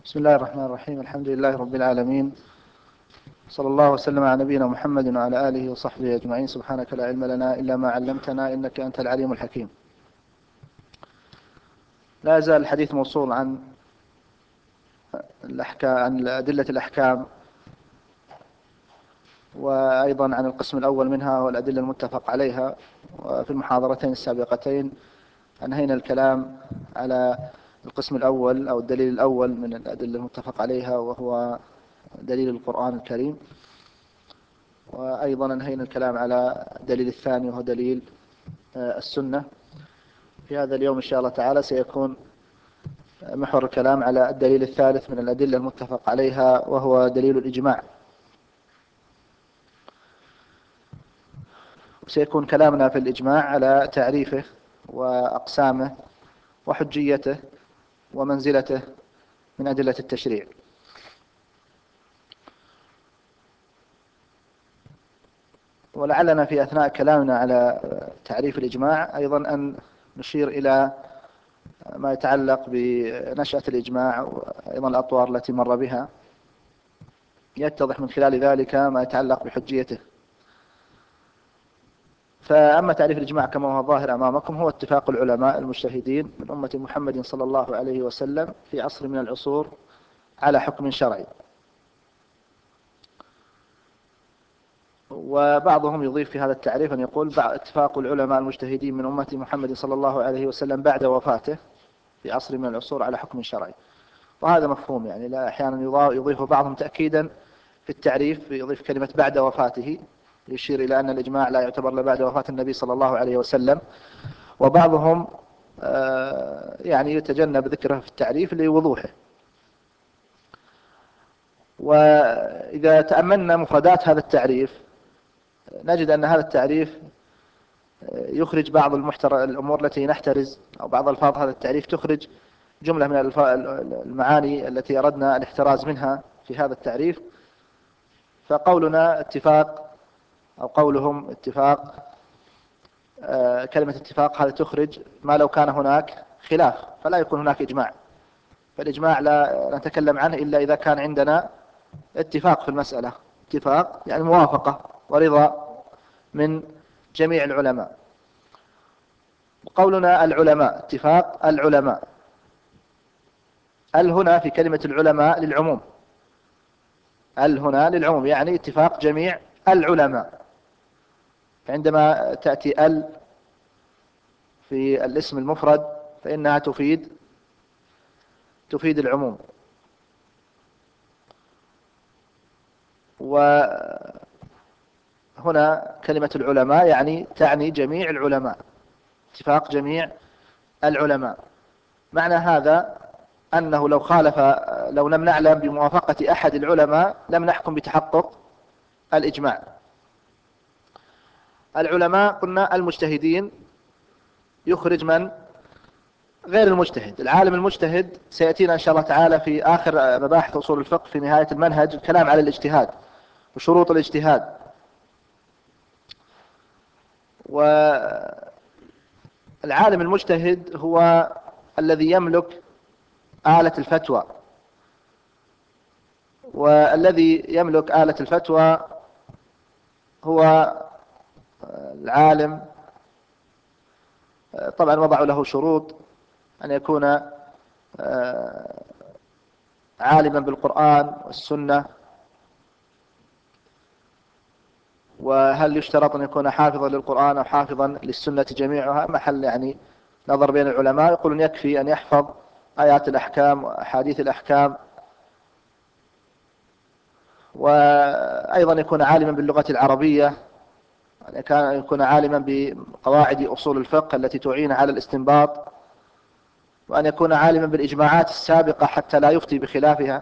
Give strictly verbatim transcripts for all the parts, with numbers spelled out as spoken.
بسم الله الرحمن الرحيم. الحمد لله رب العالمين، صلى الله وسلم على نبينا محمد وعلى آله وصحبه أجمعين. سبحانك لا علم لنا إلا ما علمتنا إنك أنت العليم الحكيم. لا يزال الحديث موصول عن الأحكام، عن أدلة الأحكام، وأيضا عن القسم الأول منها والأدلة المتفق عليها. وفي المحاضرتين السابقتين أنهينا الكلام على القسم الأول أو الدليل الأول من الأدلة المتفق عليها، وهو دليل القرآن الكريم. وأيضا أنهينا الكلام على الدليل الثاني وهو دليل السنة. في هذا اليوم إن شاء الله تعالى سيكون محور الكلام على الدليل الثالث من الأدلة المتفق عليها، وهو دليل الإجماع. وسيكون كلامنا في الإجماع على تعريفه وأقسامه وحجيته ومنزلته من أدلة التشريع. ولعلنا في أثناء كلامنا على تعريف الإجماع أيضا أن نشير إلى ما يتعلق بنشأة الإجماع وأيضا الأطوار التي مر بها، يتضح من خلال ذلك ما يتعلق بحجيته. فأما تعريف الإجماع كما هو ظاهر أمامكم هو اتفاق العلماء المجتهدين من أمة محمد صلى الله عليه وسلم في عصر من العصور على حكم شرعي. وبعضهم يضيف في هذا التعريف أن يقول اتفاق العلماء المجتهدين من أمة محمد صلى الله عليه وسلم بعد وفاته في عصر من العصور على حكم شرعي. وهذا مفهوم، يعني لا أحيانا يضيف بعضهم تأكيدا في التعريف، يضيف كلمة بعد وفاته يشير إلى أن الإجماع لا يعتبر إلا بعد وفاة النبي صلى الله عليه وسلم. وبعضهم يعني يتجنب ذكره في التعريف لوضوحه. وإذا تأملنا مفردات هذا التعريف نجد أن هذا التعريف يخرج بعض المحتر الأمور التي نحترز، أو بعض ألفاظ هذا التعريف تخرج جملة من المعاني التي أردنا الاحتراز منها في هذا التعريف. فقولنا اتفاق أو قولهم اتفاق، كلمة اتفاق هذا تخرج ما لو كان هناك خلاف فلا يكون هناك إجماع. فالإجماع لا نتكلم عنه إلا إذا كان عندنا اتفاق في المسألة، اتفاق يعني موافقة ورضا من جميع العلماء. وقولنا العلماء اتفاق العلماء، ال هنا في كلمة العلماء للعموم، ال هنا للعموم يعني اتفاق جميع العلماء. فعندما تأتي ال في الاسم المفرد فإنها تفيد تفيد العموم. وهنا كلمة العلماء يعني تعني جميع العلماء، اتفاق جميع العلماء. معنى هذا أنه لو خالف لو لم نعلم بموافقة أحد العلماء لم نحكم بتحقق الإجماع. العلماء قلنا المجتهدين يخرج من غير المجتهد. العالم المجتهد سيأتينا إن شاء الله تعالى في آخر مباحث أصول الفقه في نهاية المنهج الكلام على الاجتهاد وشروط الاجتهاد. والعالم المجتهد هو الذي يملك آلة الفتوى، والذي يملك آلة الفتوى هو العالم. طبعا وضعوا له شروط أن يكون عالما بالقرآن والسنة. وهل يشترط أن يكون حافظا للقرآن أو حافظا للسنة جميعها؟ محل يعني نظر بين العلماء. يقولون يكفي أن يحفظ آيات الأحكام وأحاديث الأحكام، وأيضا يكون عالما باللغة العربية، أن يكون عالما بقواعد أصول الفقه التي تعين على الاستنباط، وأن يكون عالما بالإجماعات السابقة حتى لا يفتي بخلافها.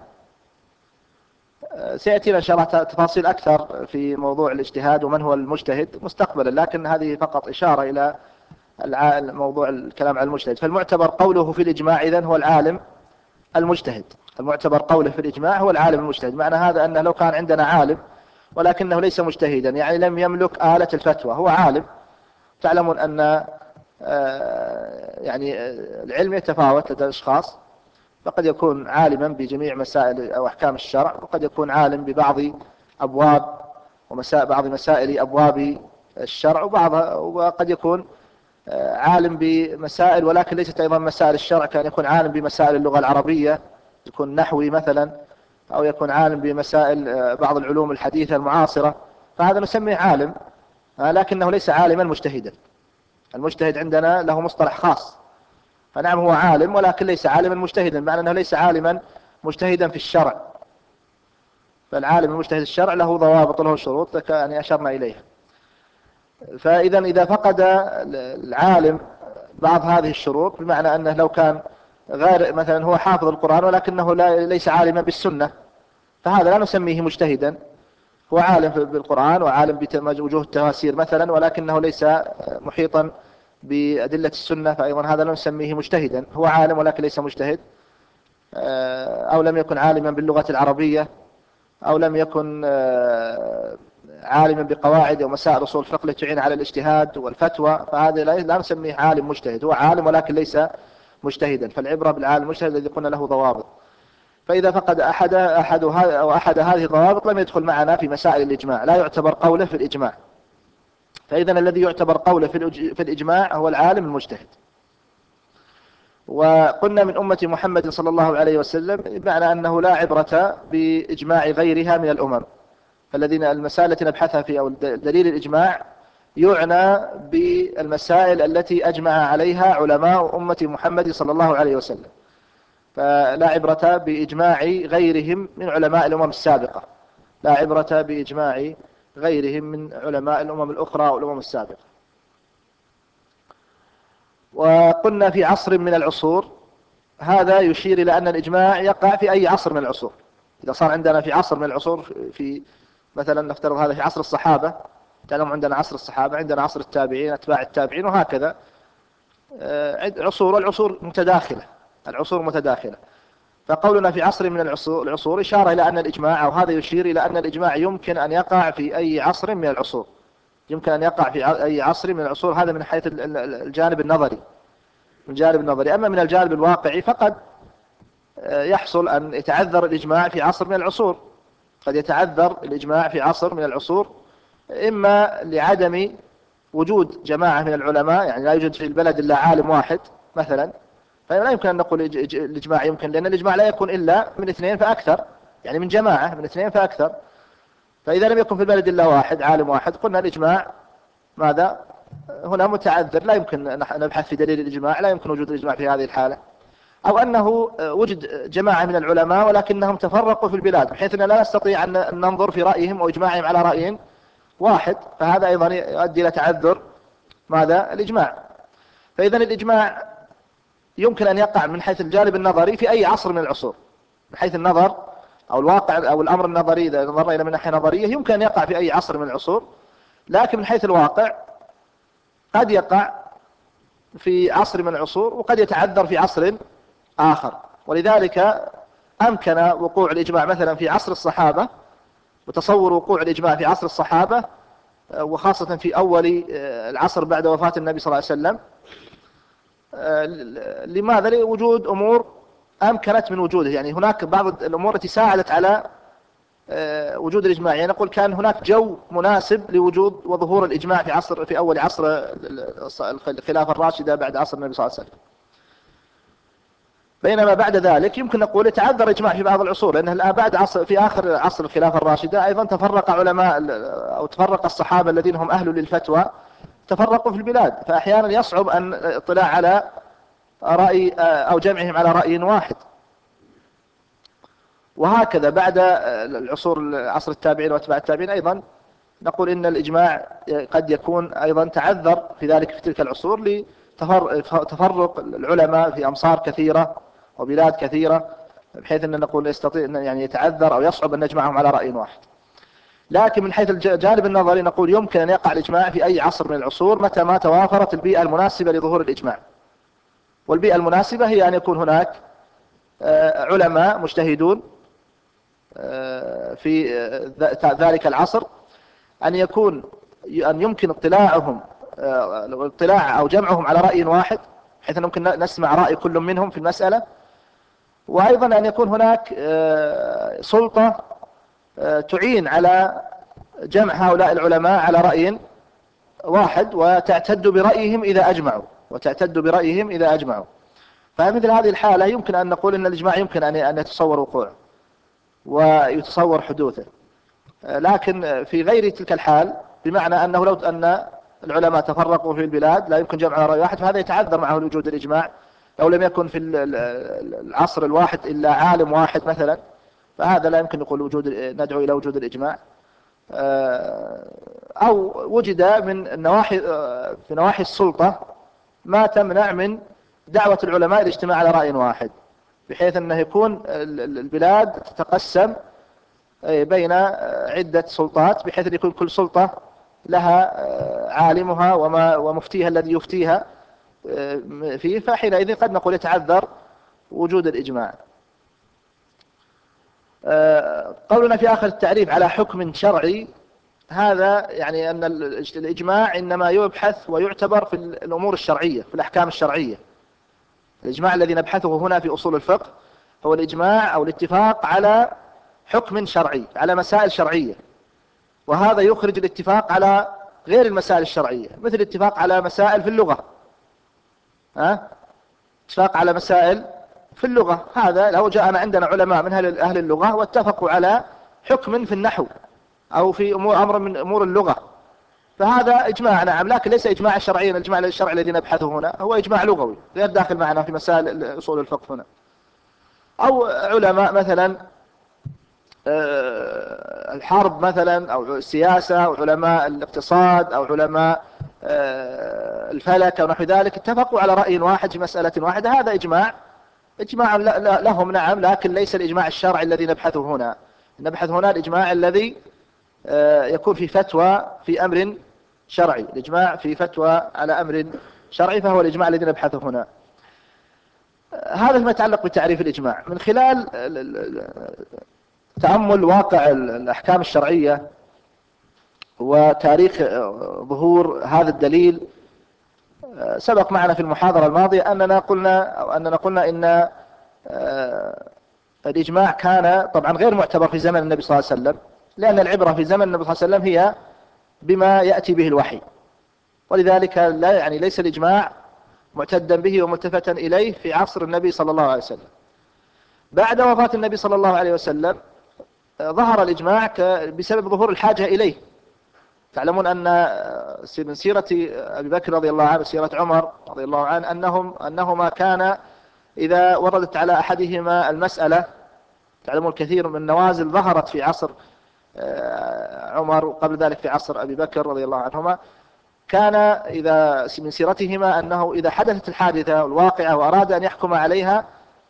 سيأتينا إن شاء الله تفاصيل أكثر في موضوع الاجتهاد ومن هو المجتهد مستقبلا، لكن هذه فقط إشارة إلى موضوع الكلام عن المجتهد. فالمعتبر قوله في الإجماع إذن هو العالم المجتهد، المعتبر قوله في الإجماع هو العالم المجتهد. معنى هذا أنه لو كان عندنا عالم ولكنه ليس مجتهدا، يعني لم يملك آلة الفتوى، هو عالم. تعلمون أن يعني العلم يتفاوت لدى الأشخاص، فقد يكون عالما بجميع مسائل أو أحكام الشرع، وقد يكون عالم ببعض أبواب ومسائل بعض مسائل أبواب الشرع، وبعضها وقد يكون عالم بمسائل ولكن ليست أيضا مسائل الشرع، كان يكون عالم بمسائل اللغة العربية، يكون نحوي مثلا، أو يكون عالم بمسائل بعض العلوم الحديثة المعاصرة، فهذا نسميه عالم، لكنه ليس عالما مجتهدا. المجتهد عندنا له مصطلح خاص، فنعم هو عالم ولكن ليس عالما مجتهدا، معنى أنه ليس عالما مجتهدا في الشرع. فالعالم المجتهد الشرع له ضوابط وله شروط كأن أشرنا إليها. فإذا إذا فقد العالم بعض هذه الشروط، بمعنى أنه لو كان غير مثلا هو حافظ القرآن ولكنه لا ليس عالما بالسنة، فهذا لا نسميه مجتهدا. هو عالم بالقرآن وعالم بوجوه التفاسير مثلا، ولكنه ليس محيطا بأدلة السنة، فأيضا هذا لا نسميه مجتهدا. هو عالم ولكن ليس مجتهد. أو لم يكن عالما باللغة العربية، أو لم يكن عالما بقواعد ومسائل أصول الفقه التي تعين على الاجتهاد والفتوى، فهذا لا نسميه عالم مجتهد. هو عالم ولكن ليس مجتهدا. فالعبرة بالعالم المجتهد الذي قلنا له ضوابط. فإذا فقد أحد أحد أو أحد هذه الضوابط لم يدخل معنا في مسائل الإجماع، لا يعتبر قوله في الإجماع. فإذا الذي يعتبر قوله في الإجماع هو العالم المجتهد. وقلنا من أمة محمد صلى الله عليه وسلم بمعنى أنه لا عبرة بإجماع غيرها من الأمم. فالذين المسائل التي نبحثها في أو دليل الإجماع يعنى بالمسائل التي أجمع عليها علماء أمة محمد صلى الله عليه وسلم، فلا عبرة بإجماع غيرهم من علماء الأمم السابقة، لا عبرة بإجماع غيرهم من علماء الأمم الأخرى والأمم السابقة. وقلنا في عصر من العصور، هذا يشير إلى أن الإجماع يقع في أي عصر من العصور. إذا صار عندنا في عصر من العصور، في مثلا نفترض هذا في عصر الصحابة، تعلم عندنا عصر الصحابة، عندنا عصر التابعين، أتباع التابعين، وهكذا عصور، والعصور متداخلة، العصور متداخلة. فقولنا في عصر من العصور, العصور إشارة إلى أن الإجماع، أو هذا يشير إلى أن الإجماع يمكن أن يقع في أي عصر من العصور، يمكن أن يقع في أي عصر من العصور. هذا من حيث الجانب النظري، من الجانب النظري. أما من الجانب الواقعي فقد يحصل أن يتعذر الإجماع في عصر من العصور، قد يتعذر الإجماع في عصر من العصور، إما لعدم وجود جماعة من العلماء، يعني لا يوجد في البلد إلا عالم واحد مثلا، فلا يمكن أن نقول الإجماع يمكن، لأن الإجماع لا يكون إلا من اثنين فأكثر، يعني من جماعة من اثنين فأكثر. فإذا لم يكن في البلد إلا واحد عالم واحد، قلنا الإجماع ماذا هنا متعذر، لا يمكن نبحث في دليل الإجماع، لا يمكن وجود الإجماع في هذه الحالة. أو أنه وجد جماعة من العلماء ولكنهم تفرقوا في البلاد، بحيث أننا لا نستطيع أن ننظر في رأيهم أو إجماعهم على رأي واحد، فهذا أيضا يؤدي إلى تعذر ماذا الإجماع. فإذا الإجماع يمكن أن يقع من حيث الجانب النظري في أي عصر من العصور، من حيث النظر أو الواقع أو الأمر النظري، إذا نظرنا إلى من ناحية نظرية يمكن أن يقع في أي عصر من العصور، لكن من حيث الواقع قد يقع في عصر من العصور وقد يتعذر في عصر آخر. ولذلك أمكن وقوع الإجماع مثلا في عصر الصحابة، وتصور وقوع الإجماع في عصر الصحابة وخاصة في أول العصر بعد وفاة النبي صلى الله عليه وسلم. لماذا؟ لوجود أمور أمكنت من وجوده، يعني هناك بعض الأمور التي ساعدت على وجود الإجماع. يعني نقول كان هناك جو مناسب لوجود وظهور الإجماع في عصر في أول عصر الخلافة الراشدة بعد عصر النبي صلى الله عليه وسلم. بينما بعد ذلك يمكن نقول يتعذر الإجماع في بعض العصور، لأنه الآن بعد عصر في آخر عصر الخلافة الراشدة أيضا تفرق علماء أو تفرق الصحابة الذين هم أهل للفتوى، تفرقوا في البلاد، فأحيانا يصعب أن اطلاع على رأي أو جمعهم على رأي واحد. وهكذا بعد العصور عصر التابعين واتباع التابعين أيضا نقول إن الإجماع قد يكون أيضا تعذر في ذلك في تلك العصور لتفرق العلماء في أمصار كثيرة وبلاد كثيرة، بحيث أن نقول يستطيع يعني يتعذر أو يصعب أن نجمعهم على رأي واحد. لكن من حيث الجانب النظري نقول يمكن أن يقع الإجماع في أي عصر من العصور متى ما توافرت البيئة المناسبة لظهور الإجماع. والبيئة المناسبة هي أن يكون هناك علماء مجتهدون في ذلك العصر، أن يكون أن يمكن اطلاعهم اطلاع أو جمعهم على رأي واحد، حيث ممكن نسمع رأي كل منهم في المسألة، وأيضا أن يكون هناك سلطة تعين على جمع هؤلاء العلماء على رأي واحد وتعتد برأيهم إذا أجمعوا وتعتد برأيهم إذا أجمعوا. فمثل هذه الحالة يمكن أن نقول أن الإجماع يمكن أن يتصور وقوعه ويتصور حدوثه، لكن في غير تلك الحال بمعنى أنه لو أن العلماء تفرقوا في البلاد لا يمكن جمع رأي واحد، فهذا يتعذر معه وجود الإجماع. لو لم يكن في العصر الواحد إلا عالم واحد مثلا، فهذا لا يمكن نقول وجود ندعو إلى وجود الإجماع. أو وجد من النواحي في نواحي السلطة ما تمنع من دعوة العلماء الاجتماع على رأي واحد، بحيث أنه يكون البلاد تتقسم بين عدة سلطات، بحيث أن يكون كل سلطة لها عالمها وما ومفتيها الذي يفتيها فيه، فحينئذ قد نقول يتعذر وجود الإجماع. قولنا في آخر التعريف على حكم شرعي، هذا يعني أن الإجماع إنما يبحث ويعتبر في الأمور الشرعية، في الأحكام الشرعية. الإجماع الذي نبحثه هنا في أصول الفقه هو الإجماع أو الاتفاق على حكم شرعي، على مسائل شرعية، وهذا يخرج الاتفاق على غير المسائل الشرعية، مثل الاتفاق على مسائل في اللغة. ها؟ اتفاق على مسائل في اللغة، هذا لو جاءنا عندنا علماء من أهل اللغة واتفقوا على حكم في النحو أو في أمور أمر من أمور اللغة، فهذا إجماع نعم، لكن ليس إجماع شرعيا. الإجماع الشرعي الذي نبحثه هنا هو إجماع لغوي غير داخل معنا في مسائل أصول الفقه هنا. أو علماء مثلا الحرب مثلا أو السياسة أو علماء الاقتصاد أو علماء الفلك أو نحو ذلك اتفقوا على رأي واحد في مسألة واحدة، هذا إجماع إجماع لهم نعم، لكن ليس الإجماع الشرعي الذي نبحثه هنا. نبحث هنا الإجماع الذي يكون في فتوى في أمر شرعي، الإجماع في فتوى على أمر شرعي، فهو الإجماع الذي نبحثه هنا. هذا ما يتعلق بتعريف الإجماع. من خلال تأمل واقع الأحكام الشرعية وتاريخ ظهور هذا الدليل، سبق معنا في المحاضرة الماضية أننا قلنا أو أننا قلنا إن الإجماع كان طبعا غير معتبر في زمن النبي صلى الله عليه وسلم، لأن العبرة في زمن النبي صلى الله عليه وسلم هي بما يأتي به الوحي، ولذلك لا يعني ليس الإجماع معتدا به وملتفتا إليه في عصر النبي صلى الله عليه وسلم. بعد وفاة النبي صلى الله عليه وسلم ظهر الإجماع بسبب ظهور الحاجة إليه. تعلمون أن من سيرة أبي بكر رضي الله عنه وسيرة عمر رضي الله عنه أنهم أنهما كان إذا وردت على أحدهما المسألة، تعلمون الكثير من النوازل ظهرت في عصر عمر وقبل ذلك في عصر أبي بكر رضي الله عنهما، كان إذا من سيرتهما أنه إذا حدثت الحادثة الواقعة وأراد أن يحكم عليها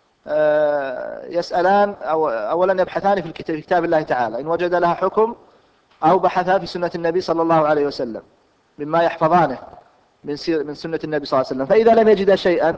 يسألان أو أولا يبحثان في كتاب الله تعالى إن وجد لها حكم، أو بحثا في سنة النبي صلى الله عليه وسلم مما يحفظانه من من سنة النبي صلى الله عليه وسلم. فإذا لم يجد شيئا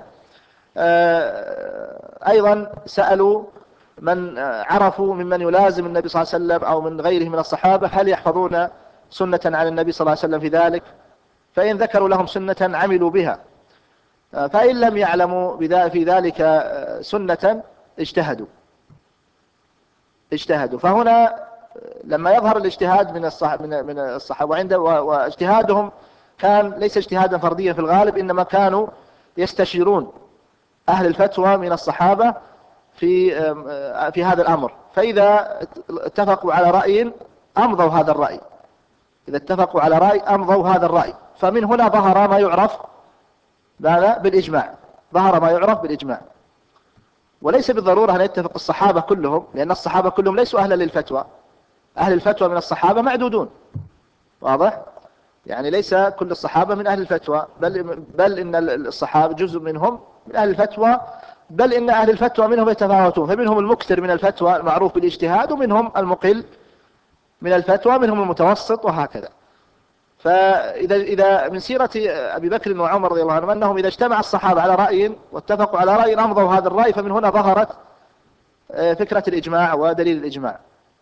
أيضا سألوا من عرفوا ممن يلازم النبي صلى الله عليه وسلم أو من غيره من الصحابة هل يحفظون سنة عن النبي صلى الله عليه وسلم في ذلك، فإن ذكروا لهم سنة عملوا بها، فإن لم يعلموا في ذلك سنة اجتهدوا اجتهدوا فهنا لما يظهر الاجتهاد من من الصحابة وعنده واجتهادهم كان ليس اجتهادا فرديا في الغالب، إنما كانوا يستشيرون أهل الفتوى من الصحابة في في هذا الأمر، فإذا اتفقوا على رأي أمضوا هذا الرأي، إذا اتفقوا على رأي أمضوا هذا الرأي، فمن هنا ظهر ما يعرف بالإجماع، ظهر ما يعرف بالإجماع. وليس بالضرورة أن يتفق الصحابة كلهم، لأن الصحابة كلهم ليسوا أهلا للفتوى، أهل الفتوى من الصحابة معدودون، واضح؟ يعني ليس كل الصحابة من أهل الفتوى، بل, بل إن الصحابة جزء منهم من أهل الفتوى، بل إن أهل الفتوى منهم يتفاوتون، فمنهم المكثر من الفتوى المعروف بالاجتهاد، ومنهم المقل من الفتوى، منهم المتوسط، وهكذا. فإذا إذا من سيرة أبي بكر وعمر رضي الله عنهم أنهم إذا اجتمع الصحابة على رأي واتفقوا على رأي أمضوا هذا الرأي، فمن هنا ظهرت فكرة الإجماع ودليل الإجماع.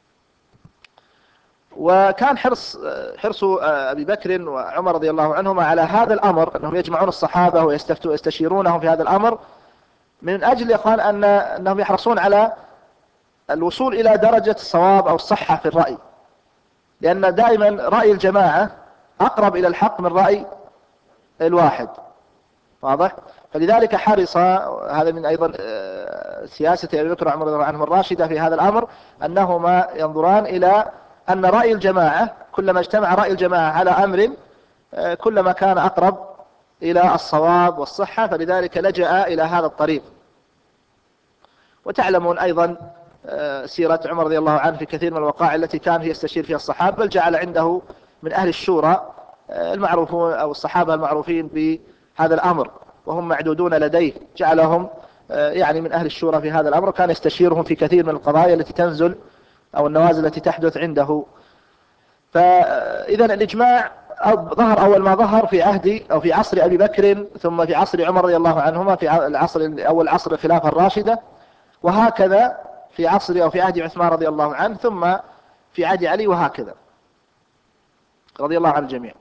وكان حرص حرص أبي بكر وعمر رضي الله عنهما على هذا الأمر، أنهم يجمعون الصحابة ويستشيرونهم في هذا الأمر، من أجل يا إخوان أن أنهم يحرصون على الوصول إلى درجة الصواب أو الصحة في الرأي، لأن دائما رأي الجماعة أقرب إلى الحق من رأي الواحد. واضح؟ فلذلك حرص، هذا من أيضا سياسة أبي بكر وعمر رضي الله عنهم الراشدة في هذا الأمر، أنهما ينظران إلى أن رأي الجماعة كلما اجتمع رأي الجماعة على أمر كلما كان أقرب إلى الصواب والصحة، فلذلك لجأ إلى هذا الطريق. وتعلمون أيضا سيرة عمر رضي الله عنه في كثير من الوقائع التي كان يستشير فيها الصحابة، بل جعل عنده من أهل الشورى المعروفون أو الصحابة المعروفين بهذا الأمر وهم معدودون لديه، جعلهم يعني من أهل الشورى في هذا الأمر، وكان يستشيرهم في كثير من القضايا التي تنزل أو النوازل التي تحدث عنده. فإذا الإجماع ظهر أول ما ظهر في عهد أو في عصر أبي بكر، ثم في عصر عمر رضي الله عنهما في العصر أول عصر الخلافة الراشدة، وهكذا في عصر أو في عهد عثمان رضي الله عنه، ثم في عهد علي، وهكذا رضي الله عن الجميع.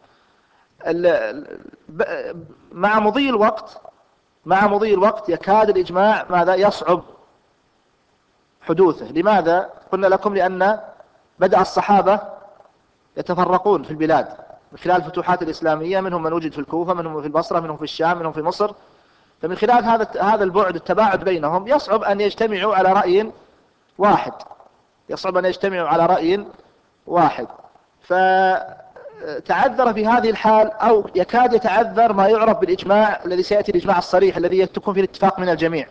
مع مضي الوقت مع مضي الوقت يكاد الإجماع ماذا يصعب حدوثه. لماذا؟ قلنا لكم لأن بدأ الصحابة يتفرقون في البلاد من خلال الفتوحات الإسلامية، منهم من وجد في الكوفة، منهم في البصرة، منهم في الشام، منهم في مصر. فمن خلال هذا هذا البعد التباعد بينهم يصعب أن يجتمعوا على رأي واحد يصعب أن يجتمعوا على رأي واحد فتعذر في هذه الحال، أو يكاد يتعذر ما يعرف بالإجماع الذي سيأتي الإجماع الصريح الذي يكون فيه الاتفاق من الجميع.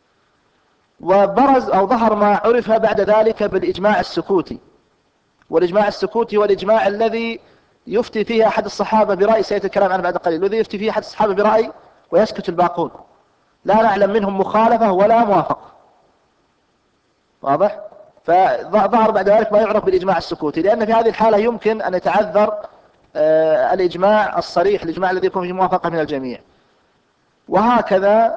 وبرز أو ظهر ما عرف بعد ذلك بالإجماع السكوتي. والإجماع السكوتي هو الإجماع الذي يفتي فيه أحد الصحابة برأي، سيأتي الكلام عنه بعد قليل، الذي يفتي فيه أحد الصحابة برأي ويسكت الباقون، لا نعلم منهم مخالفة ولا موافقة. واضح؟ فظهر بعد ذلك ما يعرف بالإجماع السكوتي، لأن في هذه الحالة يمكن أن يتعذر آه الإجماع الصريح، الإجماع الذي يكون فيه موافقة من الجميع. وهكذا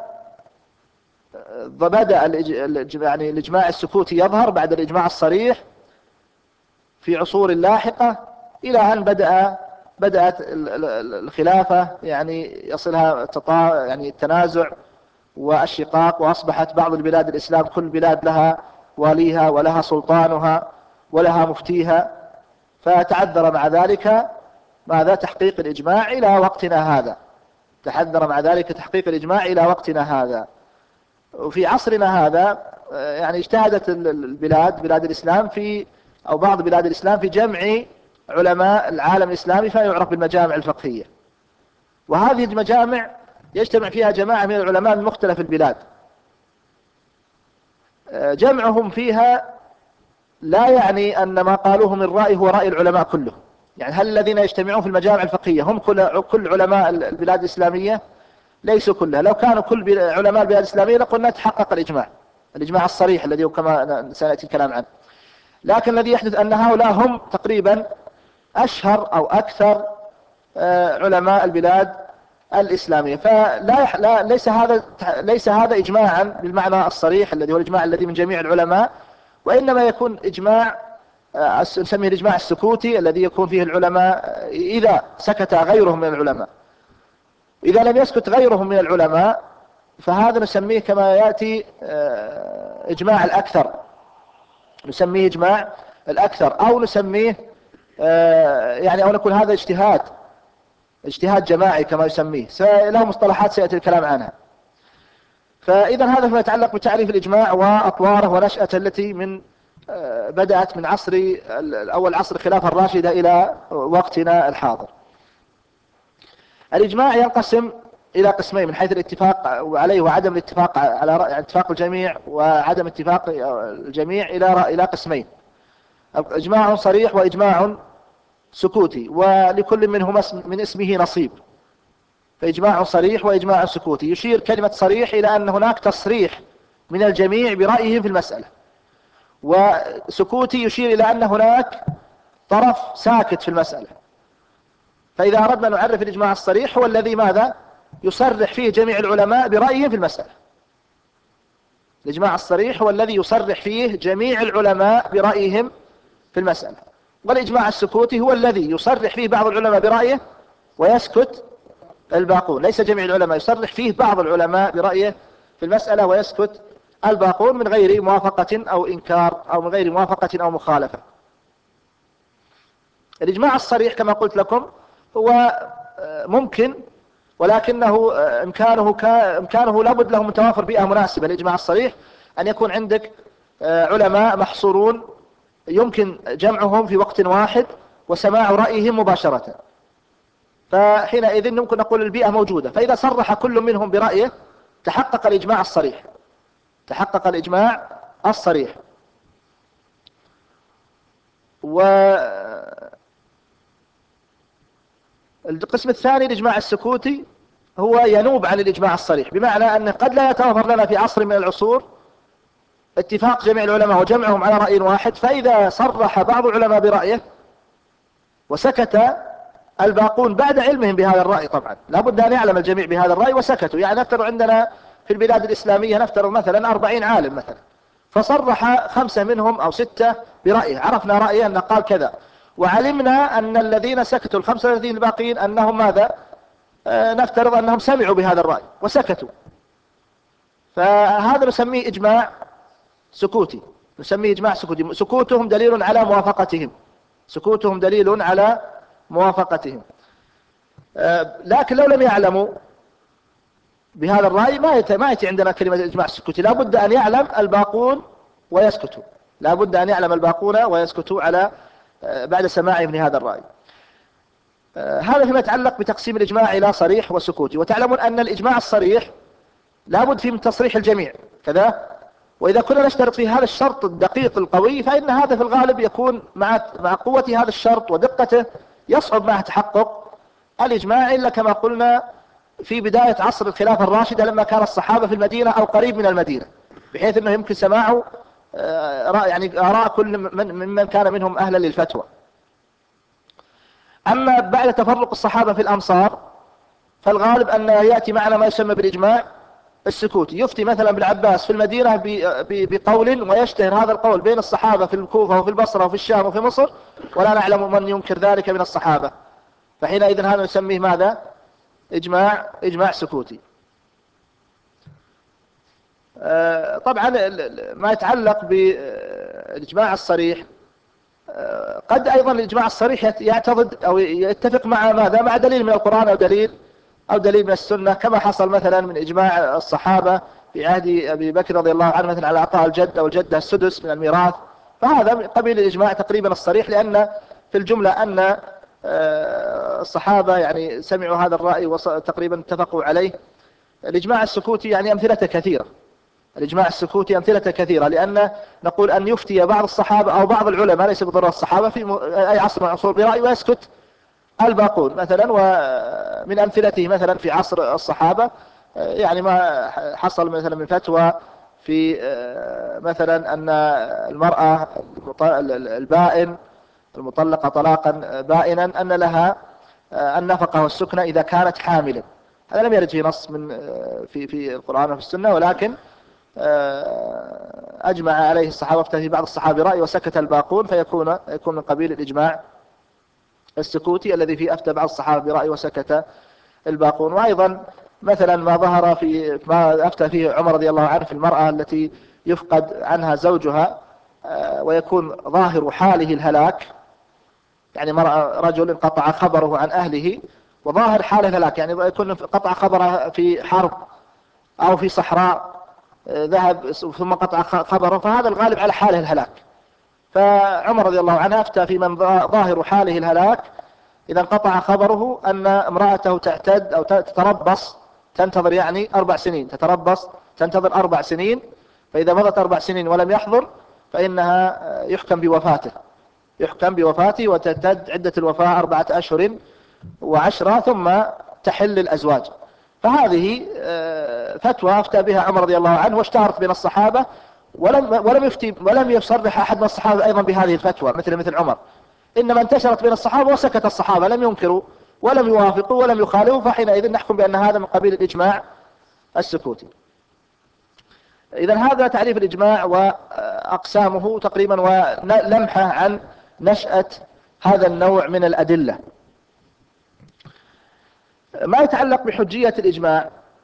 بدأ يعني الإجماع السكوتي يظهر بعد الإجماع الصريح في عصور لاحقة، إلى أن بدأ بدأت الخلافة يعني يصلها يعني التنازع والشقاق، وأصبحت بعض البلاد الإسلام كل بلاد لها واليها ولها سلطانها ولها مفتيها، فتعذر مع ذلك ماذا تحقيق الإجماع إلى وقتنا هذا تعذر مع ذلك تحقيق الإجماع إلى وقتنا هذا. وفي عصرنا هذا يعني اجتهدت البلاد بلاد الإسلام في أو بعض بلاد الإسلام في جمع علماء العالم الإسلامي فيما يعرف بالمجامع الفقهية، وهذه المجامع يجتمع فيها جماعة من العلماء من مختلف البلاد. جمعهم فيها لا يعني أن ما قالوه من رأي هو رأي العلماء كله. يعني هل الذين يجتمعون في المجامع الفقهية هم كل, كل علماء البلاد الإسلامية؟ ليسوا كلها. لو كانوا كل علماء البلاد الإسلامية لقلنا تحقق الإجماع الإجماع الصريح الذي هو كما سنأتي الكلام عنه. لكن الذي يحدث أن هؤلاء هم تقريبا أشهر أو أكثر علماء البلاد الإسلامية، فلا لا ليس هذا ليس هذا إجماعا بالمعنى الصريح الذي هو الإجماع الذي من جميع العلماء، وإنما يكون إجماع نسميه الإجماع السكوتي الذي يكون فيه العلماء إذا سكت غيرهم من العلماء. إذا لم يسكت غيرهم من العلماء فهذا نسميه كما يأتي إجماع الأكثر، نسميه إجماع الأكثر، أو نسميه يعني أو نقول هذا اجتهاد اجتهاد جماعي كما يسميه، له مصطلحات سيأتي الكلام عنها. فإذا هذا فيما يتعلق بتعريف الإجماع وأطواره ونشأته التي من بدأت من عصر أول عصر الخلافة الراشدة إلى وقتنا الحاضر. الإجماع ينقسم إلى قسمين من حيث الاتفاق عليه وعدم الاتفاق على اتفاق الجميع وعدم اتفاق الجميع إلى إلى قسمين: إجماع صريح وإجماع سكوتي، ولكل منهما من اسمه نصيب. فإجماع صريح وإجماع سكوتي. يشير كلمة صريح إلى أن هناك تصريح من الجميع برأيهم في المسألة، وسكوتي يشير إلى أن هناك طرف ساكت في المسألة. فإذا أردنا نعرف الإجماع الصريح هو الذي ماذا يصرح فيه جميع العلماء برأيهم في المسألة. الإجماع الصريح هو الذي يصرح فيه جميع العلماء برأيهم في المسألة. والإجماع السكوتي هو الذي يصرح فيه بعض العلماء برأيه ويسكت الباقون، ليس جميع العلماء، يصرح فيه بعض العلماء برأيه في المسألة ويسكت الباقون من غير موافقة أو إنكار أو من غير موافقة أو مخالفة. الإجماع الصريح كما قلت لكم هو ممكن، ولكنه إمكانه إمكانه لابد له من توافر بيئة مناسبة. الإجماع الصريح أن يكون عندك علماء محصورون يمكن جمعهم في وقت واحد وسماع رأيهم مباشرة، فحينئذ يمكن نقول البيئة موجودة. فإذا صرح كل منهم برأيه تحقق الإجماع الصريح، تحقق الإجماع الصريح. والقسم الثاني الإجماع السكوتي هو ينوب عن الإجماع الصريح، بمعنى أنه قد لا يتوفر لنا في عصر من العصور اتفاق جميع العلماء وجمعهم على رأي واحد، فإذا صرح بعض العلماء برأيه وسكت الباقون بعد علمهم بهذا الرأي، طبعا لابد أن يعلم الجميع بهذا الرأي وسكتوا. يعني نفترض عندنا في البلاد الإسلامية نفترض مثلا أربعين عالم مثلا، فصرح خمسة منهم أو ستة برأيه، عرفنا رأيه أنه قال كذا، وعلمنا أن الذين سكتوا الخمسة والثلاثين الباقين أنهم ماذا؟ آه نفترض أنهم سمعوا بهذا الرأي وسكتوا، فهذا نسميه إجماع سكوتي، نسميه إجماع سكوتي. سكوتهم دليل على موافقتهم، سكوتهم دليل على موافقتهم. آه لكن لو لم يعلموا بهذا الرأي ما يتي, ما يتي عندنا كلمة الإجماع السكوتي، لا بد أن يعلم الباقون ويسكتوا، لا بد أن يعلم الباقون ويسكتوا على آه بعد سماعهم لهذا الرأي. آه هذا فيما يتعلق بتقسيم الإجماع إلى صريح وسكوتي. وتعلمون أن الإجماع الصريح لا بد فيه من تصريح الجميع كذا، وإذا كنا نشترط في هذا الشرط الدقيق القوي فإن هذا في الغالب يكون مع مع قوة هذا الشرط ودقته يصعب معه تحقق الإجماع، إلا كما قلنا في بداية عصر الخلافة الراشدة لما كان الصحابة في المدينة أو قريب من المدينة، بحيث أنه يمكن سماع يعني آراء كل من ممن كان منهم أهلا للفتوى. أما بعد تفرق الصحابة في الأمصار فالغالب أن يأتي معنا ما يسمى بالإجماع السكوتي. يفتي مثلا ابن عباس في المدينة بقول ويشتهر هذا القول بين الصحابة في الكوفة وفي البصرة وفي الشام وفي مصر، ولا نعلم من ينكر ذلك من الصحابة، فحينئذ هذا نسميه ماذا؟ إجماع إجماع سكوتي. طبعا ما يتعلق بالإجماع الصريح قد أيضا الإجماع الصريح يعتضد أو يتفق مع ماذا؟ مع دليل من القرآن أو دليل أو دليل من السنة، كما حصل مثلا من إجماع الصحابة في عهد أبي بكر رضي الله عنه مثلا على أعطاء الجد أو الجدة السدس من الميراث، فهذا من قبيل الإجماع تقريبا الصريح، لأن في الجملة أن الصحابة يعني سمعوا هذا الرأي وتقريبا اتفقوا عليه. الإجماع السكوتي يعني أمثلته كثيرة، الإجماع السكوتي أمثلته كثيرة، لأن نقول أن يفتي بعض الصحابة أو بعض العلماء ليس بالضرورة الصحابة في أي عصر من العصور برأي ويسكت الباقون مثلا. ومن أمثلته مثلا في عصر الصحابة يعني ما حصل مثلا من فتوى في مثلا أن المرأة البائن المطلقة طلاقا بائنا أن لها النفقة والسكنة إذا كانت حاملا. هذا لم يرد في نص من في في القرآن وفي السنة، ولكن أجمع عليه الصحابة في بعض الصحابة رأي وسكت الباقون، فيكون يكون من قبيل الإجماع السكوتي الذي فيه أفتى بعض الصحابة برأي وسكت الباقون. وأيضا مثلا ما ظهر في ما أفتى فيه عمر رضي الله عنه في المرأة التي يفقد عنها زوجها ويكون ظاهر حاله الهلاك، يعني مرأة رجل انقطع خبره عن أهله وظاهر حاله الهلاك، يعني يكون قطع خبره في حرب أو في صحراء ذهب ثم قطع خبره، فهذا الغالب على حاله الهلاك. فعمر رضي الله عنه أفتى في من ظاهر حاله الهلاك إذا انقطع خبره أن امرأته تعتد أو تتربص تنتظر يعني أربع سنين، تتربص تنتظر أربع سنين، فإذا مضت أربع سنين ولم يحضر فإنها يحكم بوفاته، يحكم بوفاته وتعتد عدة الوفاة أربعة أشهر وعشرة ثم تحل الأزواج. فهذه فتوى أفتى بها عمر رضي الله عنه واشتهرت بين الصحابة، ولم ولم يفتي ولم يصرح أحد من الصحابة أيضا بهذه الفتوى مثل مثل عمر، إنما انتشرت بين الصحابة وسكت الصحابة، لم ينكروا ولم يوافقوا ولم يخالفوا، فحينئذ نحكم بأن هذا من قبيل الإجماع السكوتي. إذا هذا تعريف الإجماع وأقسامه تقريبا ولمحة عن نشأة هذا النوع من الأدلة. ما يتعلق بحجية الإجماع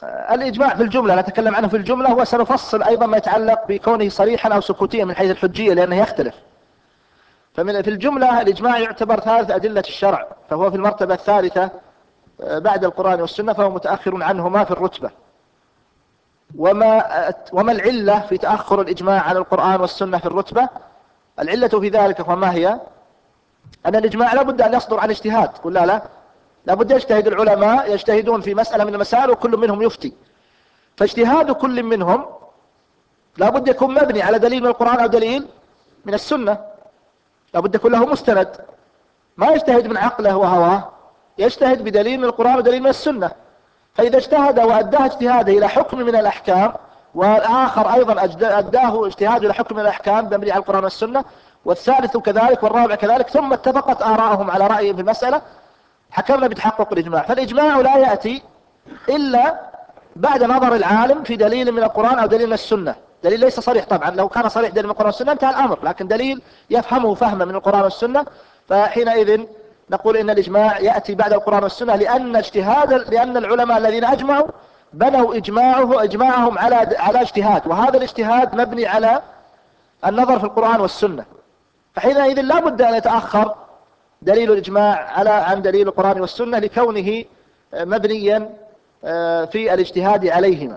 الإجماع في الجملة نتكلم عنه في الجملة، وسنفصل أيضا ما يتعلق بكونه صريحا أو سكوتيا من حيث الحجية لأنه يختلف. فمن في الجملة الإجماع يعتبر ثالث أدلة الشرع، فهو في المرتبة الثالثة بعد القرآن والسنة، فهو متأخر عنهما في الرتبة. وما وما العلة في تأخر الإجماع عن القرآن والسنة في الرتبة؟ العلة في ذلك وما هي؟ أن الإجماع لا بد أن يصدر عن اجتهاد، قل لا لا لا بد يجتهد العلماء، يجتهدون في مسألة من المسائل وكل منهم يفتي، فاجتهاد كل منهم لا بد يكون مبني على دليل من القرآن أو دليل من السنة، لا بد يكون له مستند، ما يجتهد من عقله وهواه، يجتهد بدليل من القرآن ودليل من السنة. فإذا اجتهد وأداه اجتهاده إلى حكم من الأحكام، والآخر أيضا أداه اجتهاده إلى حكم من الأحكام مبني على القرآن والسنة، والثالث كذلك والرابع كذلك، ثم اتفقت آراءهم على رأي في المسألة، حكمنا بتحقق الإجماع. فالإجماع لا يأتي إلا بعد نظر العالم في دليل من القرآن أو دليل من السنة، دليل ليس صريح طبعا، لو كان صريح دليل من القرآن والسنة انتهى الأمر، لكن دليل يفهمه فهما من القرآن والسنة، فحينئذ نقول إن الإجماع يأتي بعد القرآن والسنة، لأن اجتهاد لأن العلماء الذين أجمعوا بنوا إجماعه إجماعهم على على اجتهاد، وهذا الاجتهاد مبني على النظر في القرآن والسنة، فحينئذ لا بد أن يتأخر دليل الإجماع على عن دليل القرآن والسنة لكونه مبنيا في الاجتهاد عليهما.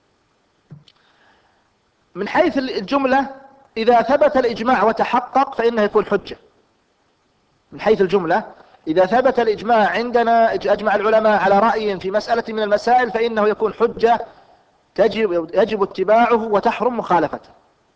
من حيث الجملة إذا ثبت الإجماع وتحقق فإنه يكون حجة. من حيث الجملة إذا ثبت الإجماع عندنا، أجمع العلماء على رأي في مسألة من المسائل، فإنه يكون حجة تجب يجب اتباعه وتحرم مخالفته.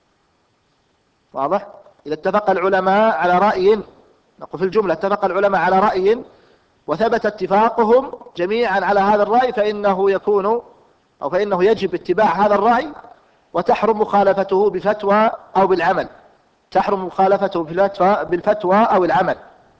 واضح؟ إذا اتفق العلماء على رأي، نقول في الجملة اتفق العلماء على رأي وثبت اتفاقهم جميعا على هذا الرأي، فإنه يكون أو فإنه يجب اتباع هذا الرأي، وتحرم مخالفته بفتوى أو بالعمل، تحرم مخالفته بالفتوى أو العمل.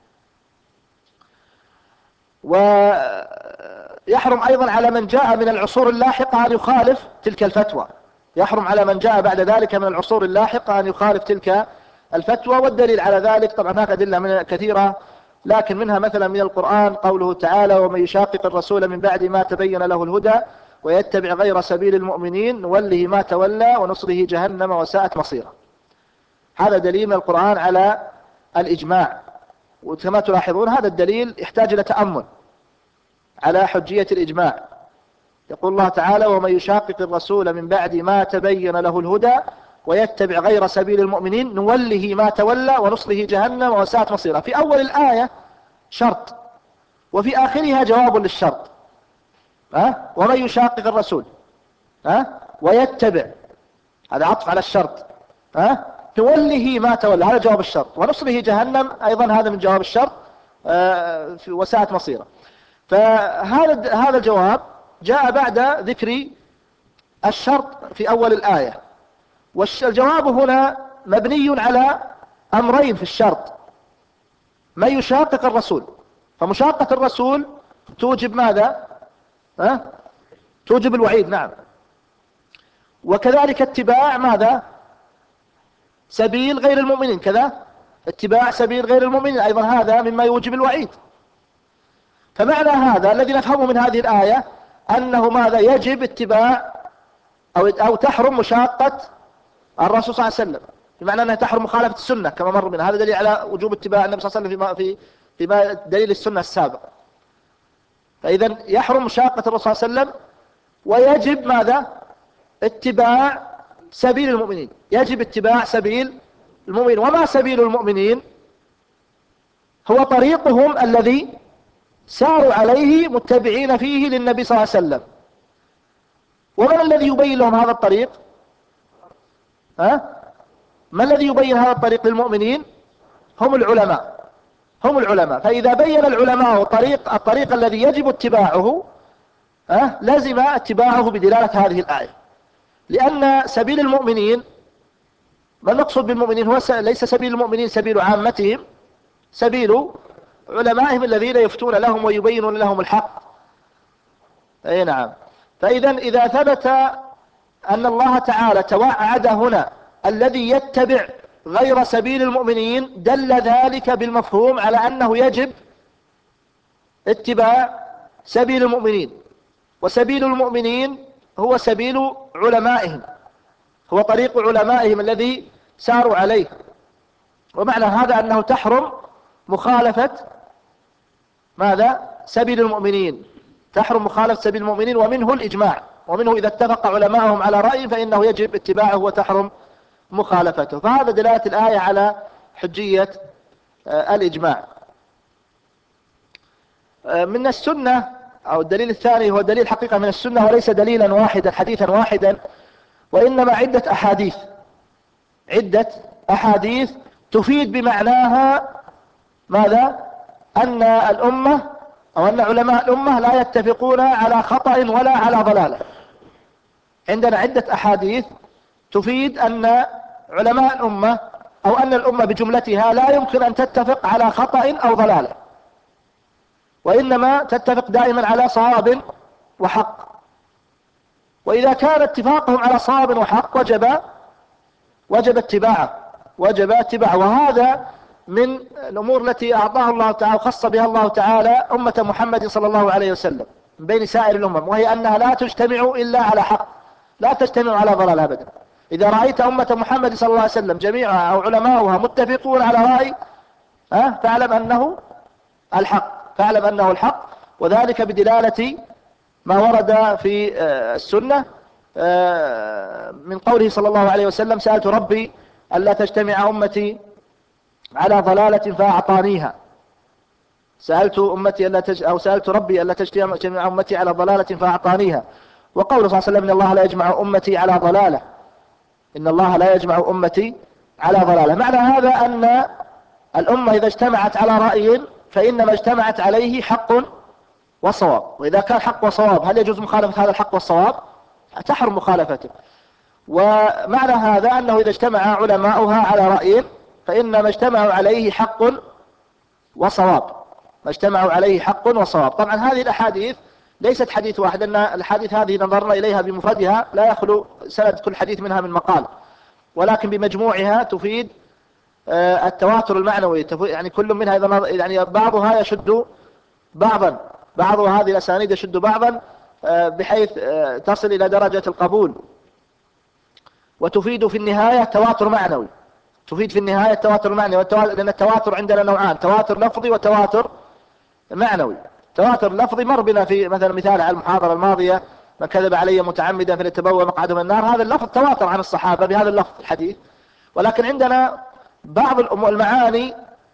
ويحرم أيضا على من جاء من العصور اللاحقة أن يخالف تلك الفتوى، يحرم على من جاء بعد ذلك من العصور اللاحقة أن يخالف تلك الفتوى. والدليل على ذلك طبعا هناك أدلة من كثيرة، لكن منها مثلا من القرآن قوله تعالى: ومن يشاقق الرسول من بعد ما تبين له الهدى ويتبع غير سبيل المؤمنين نوله ما تولى ونصره جهنم وساءت مصيرا. هذا دليل من القرآن على الإجماع، وكما تلاحظون هذا الدليل يحتاج إلى تأمل على حجية الإجماع. يقول الله تعالى: ومن يشاقق الرسول من بعد ما تبين له الهدى ويتبع غير سبيل المؤمنين نوله ما تولى ونصره جهنم وساءت مصيرا. في أول الآية شرط، وفي آخرها جواب للشرط. ها؟ ومن يشاقق الرسول ها؟ ويتبع، هذا عطف على الشرط، ها؟ نوله ما تولى، هذا جواب الشرط، ونصره جهنم أيضا هذا من جواب الشرط، آه وساءت مصيرا. فهذا هذا الجواب جاء بعد ذكر الشرط في أول الآية، والجواب هنا مبني على أمرين في الشرط: من يشاقق الرسول، فمشاقة الرسول توجب ماذا؟ أه؟ توجب الوعيد، نعم. وكذلك اتباع ماذا؟ سبيل غير المؤمنين، كذا اتباع سبيل غير المؤمنين أيضا هذا مما يوجب الوعيد. فمعنى هذا الذي نفهمه من هذه الآية أنه ماذا؟ يجب اتباع أو أو تحرم مشاقة الرسول صلى الله عليه وسلم، بمعنى أنها تحرم مخالفة السنة كما مر بنا. هذا دليل على وجوب اتباع النبي صلى الله عليه وسلم فيما في فيما دليل السنة السابق. فإذا يحرم مشاقة الرسول صلى الله عليه وسلم، ويجب ماذا؟ اتباع سبيل المؤمنين، يجب اتباع سبيل المؤمنين. وما سبيل المؤمنين؟ هو طريقهم الذي ساروا عليه متبعين فيه للنبي صلى الله عليه وسلم. ومن الذي يبين لهم هذا الطريق؟ ها؟ ما الذي يبين هذا الطريق للمؤمنين؟ هم العلماء، هم العلماء. فإذا بين العلماء طريق الطريق الذي يجب اتباعه، ها؟ لازم اتباعه بدلالة هذه الآية، لأن سبيل المؤمنين، ما نقصد بالمؤمنين هو ليس سبيل المؤمنين سبيل عامتهم، سبيل علمائهم الذين يفتون لهم ويبينون لهم الحق. أي نعم. فإذا إذا ثبت أن الله تعالى توعد هنا الذي يتبع غير سبيل المؤمنين، دل ذلك بالمفهوم على أنه يجب اتباع سبيل المؤمنين. وسبيل المؤمنين هو سبيل علمائهم، هو طريق علمائهم الذي ساروا عليه. ومعنى هذا أنه تحرم مخالفة ماذا؟ سبيل المؤمنين، تحرم مخالفة سبيل المؤمنين، ومنه الإجماع، ومنه إذا اتفق علماءهم على رأي فإنه يجب اتباعه وتحرم مخالفته. فهذا دلالة الآية على حجية الإجماع. من السنة أو الدليل الثاني هو دليل حقيقة من السنة، وليس دليلا واحدا حديثا واحدا، وإنما عدة أحاديث عدة أحاديث تفيد بمعناها ماذا؟ أن الأمة أو أن علماء الأمة لا يتفقون على خطأ ولا على ضلالة. عندنا عدة أحاديث تفيد أن علماء الأمة أو أن الأمة بجملتها لا يمكن أن تتفق على خطأ أو ضلالة، وإنما تتفق دائما على صواب وحق. وإذا كان اتفاقهم على صواب وحق وجب وجب اتباعه وجب اتباعه وهذا من الأمور التي أعطاها الله تعالى وخص بها الله تعالى أمة محمد صلى الله عليه وسلم من بين سائر الأمم، وهي أنها لا تجتمع إلا على حق، لا تجتمع على ضلال أبدا. إذا رأيت أمة محمد صلى الله عليه وسلم جميعها أو علماؤها متفقون على رأي أه فاعلم أنه الحق، فاعلم أنه الحق. وذلك بدلالة ما ورد في السنة من قوله صلى الله عليه وسلم: سألت ربي ألا تجتمع أمتي على ضلالة فأعطانيها. سألت أمتي ألا تج... أو سألت ربي ألا تجتمع أمتي على ضلالة فأعطانيها. وقوله صلى الله عليه وسلم: إن الله لا يجمع أمتي على ضلالة إن الله لا يجمع أمتي على ضلالة. معنى هذا أن الأمة إذا اجتمعت على رأي فإنما اجتمعت عليه حق وصواب. وإذا كان حق وصواب هل يجوز مخالفة هذا الحق والصواب؟ تحرم مخالفته. ومعنى هذا أنه إذا اجتمع علماؤها على رأي فإنما اجتمعوا عليه حق وصواب، ما اجتمعوا عليه حق وصواب. طبعا هذه الأحاديث ليست حديث واحد، أن الحديث هذه نظرنا إليها بمفردها لا يخلو سند كل حديث منها من مقال، ولكن بمجموعها تفيد التواتر المعنوي. يعني كل منها إذا يعني بعضها يشد بعضا، بعض هذه الأسانيد يشد بعضا بحيث تصل إلى درجة القبول، وتفيد في النهاية تواتر معنوي، تفيد في النهاية التواتر المعنوي. لأن التواتر عندنا نوعان: تواتر لفظي وتواتر معنوي. تواتر لفظي مر بنا في مثلا مثال على المحاضرة الماضية: من كذب علي متعمدا فليتبوأ مقعده من النار. هذا اللفظ تواتر عن الصحابة بهذا اللفظ الحديث. ولكن عندنا بعض المعاني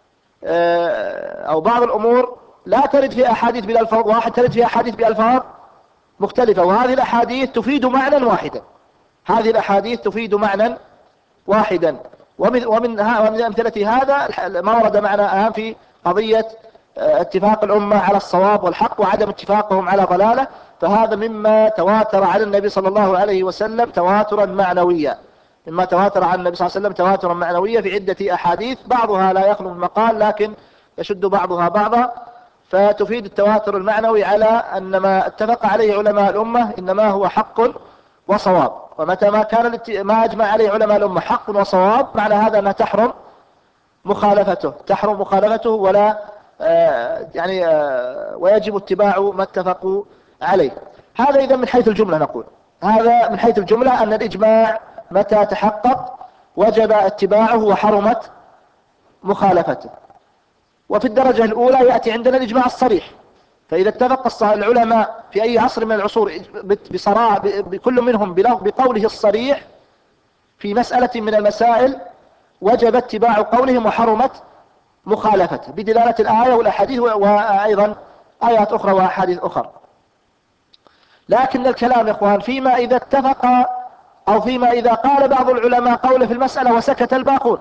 أو بعض الأمور لا ترد في أحاديث بألفاظ واحد، ترد في أحاديث بألفاظ مختلفة، وهذه الأحاديث تفيد معنى واحدا هذه الأحاديث تفيد معنى واحدا. ومن ومن ومن أمثلة هذا ما ورد معنا الآن في قضية اتفاق الأمة على الصواب والحق وعدم اتفاقهم على ضلالة، فهذا مما تواتر عن النبي صلى الله عليه وسلم تواترا معنويا، مما تواتر عن النبي صلى الله عليه وسلم تواترا معنويا في عدة أحاديث، بعضها لا يخلو من مقال لكن يشد بعضها بعضا، فتفيد التواتر المعنوي على أن ما اتفق عليه علماء الأمة إنما هو حق وصواب. ومتى ما كان ما أجمع عليه علماء الأمة حق وصواب معنى هذا أنها تحرم مخالفته تحرم مخالفته ولا آه يعني آه ويجب اتباع ما اتفقوا عليه. هذا إذا من حيث الجملة نقول هذا من حيث الجملة أن الإجماع متى تحقق وجب اتباعه وحرمت مخالفته. وفي الدرجة الأولى يأتي عندنا الإجماع الصريح، فإذا اتفق العلماء في أي عصر من العصور بصراع بكل منهم بقوله الصريح في مسألة من المسائل وجب اتباع قولهم وحرمت مخالفته بدلالة الآية والأحاديث وأيضا آيات أخرى وأحاديث أخرى. لكن الكلام يا إخوان فيما إذا اتفق أو فيما إذا قال بعض العلماء قوله في المسألة وسكت الباقون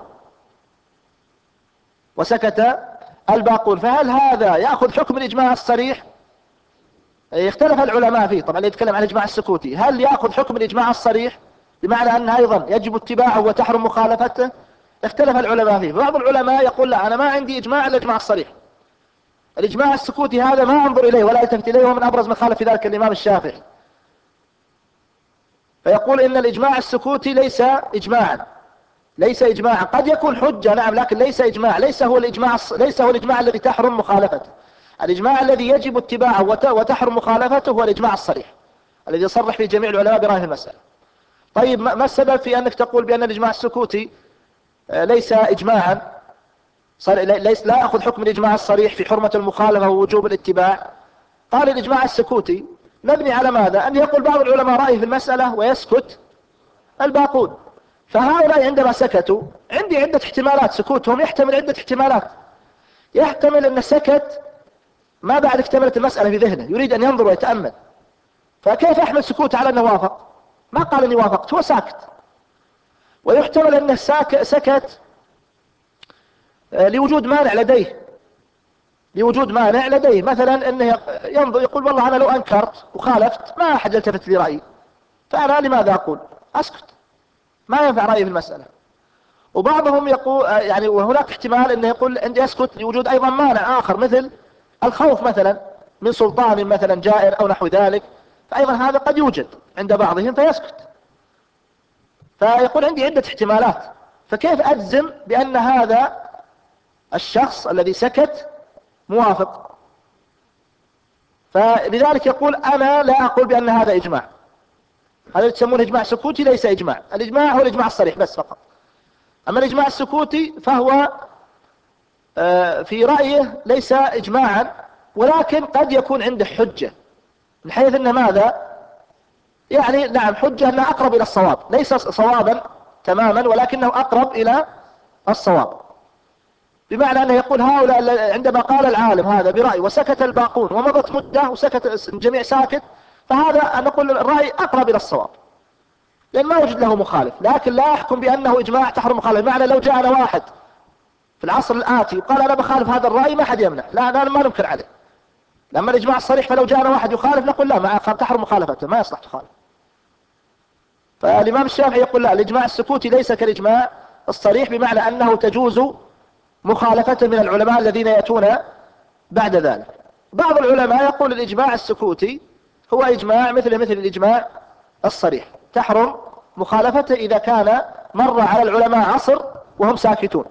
وسكت الباقون فهل هذا يأخذ حكم الإجماع الصريح؟ يختلف العلماء فيه. طبعا يتكلم عن الإجماع السكوتي، هل يأخذ حكم الإجماع الصريح بمعنى أنه أيضا يجب اتباعه وتحرم مخالفته؟ اختلف العلماء فيه. بعض العلماء يقول لا، أنا ما عندي إجماع إلا الإجماع الصريح، الإجماع السكوتي هذا ما أنظر إليه ولا التفت إليه، ومن أبرز من خالف في ذلك الإمام الشافعي، فيقول إن الإجماع السكوتي ليس إجماعا ليس إجماعا قد يكون حجة نعم، لكن ليس إجماع، ليس هو الإجماع ليس هو الإجماع الذي تحرم مخالفته. الإجماع الذي يجب اتباعه وتحرم مخالفته هو الإجماع الصريح. الذي يصرح فيه جميع العلماء برأيه في المسألة. طيب ما السبب في أنك تقول بأن الإجماع السكوتي ليس إجماعا، ليس لا يأخذ حكم الإجماع الصريح في حرمة المخالفة ووجوب الاتباع؟ قال الإجماع السكوتي مبني على ماذا؟ أن يقول بعض العلماء رأيه في المسألة ويسكت الباقون. فهؤلاء عندما سكتوا، عندي عدة احتمالات، سكوتهم يحتمل عدة احتمالات. يحتمل أن سكت ما بعد اكتملت المسألة في ذهنه، يريد أن ينظر ويتأمل، فكيف أحمل سكوت على أنه وافق؟ ما قال أني وافقت، هو ساكت. ويحتمل أنه سكت لوجود مانع لديه، لوجود مانع لديه، مثلا أنه ينظر يقول والله أنا لو أنكرت وخالفت ما أحد يلتفت لي رأيي، فأنا لماذا أقول؟ أسكت، ما ينفع رأيي في المسألة. وبعضهم يقول يعني، وهناك احتمال أنه يقول عندي يسكت لوجود أيضا مانع آخر، مثل الخوف مثلا من سلطان مثلا جائر أو نحو ذلك، فأيضا هذا قد يوجد عند بعضهم فيسكت. فيقول عندي عدة احتمالات، فكيف أجزم بأن هذا الشخص الذي سكت موافق؟ فلذلك يقول أنا لا أقول بأن هذا إجماع. هذا تسمونه إجماع سكوتي، ليس إجماع. الإجماع هو الإجماع الصريح بس فقط. أما الإجماع السكوتي فهو في رأيه ليس إجماعا، ولكن قد يكون عنده حجة، من حيث أن ماذا؟ يعني نعم حجة أنه أقرب إلى الصواب، ليس صوابا تماما ولكنه أقرب إلى الصواب. بمعنى أنه يقول هؤلاء عندما قال العالم هذا برأي وسكت الباقون ومضت مدة وسكت الجميع ساكت، فهذا نقول الرأي أقرب إلى الصواب لأن ما وجد له مخالف. لكن لا يحكم بأنه إجماع تحرم مخالفة. بمعنى لو جاءنا واحد في العصر الآتي وقال أنا بخالف هذا الرأي ما حد يمنع، لا لا ما ننكر عليه. لما الإجماع الصريح فلو جاءنا واحد يخالف نقول لا ما تحرم مخالفته، ما يصلح تخالف. فالإمام الشافعي يقول لا، الإجماع السكوتي ليس كالإجماع الصريح، بمعنى أنه تجوز مخالفته من العلماء الذين يأتون بعد ذلك. بعض العلماء يقول الإجماع السكوتي هو إجماع مثل مثل الإجماع الصريح، تحرم مخالفته إذا كان مر على العلماء عصر وهم ساكتون.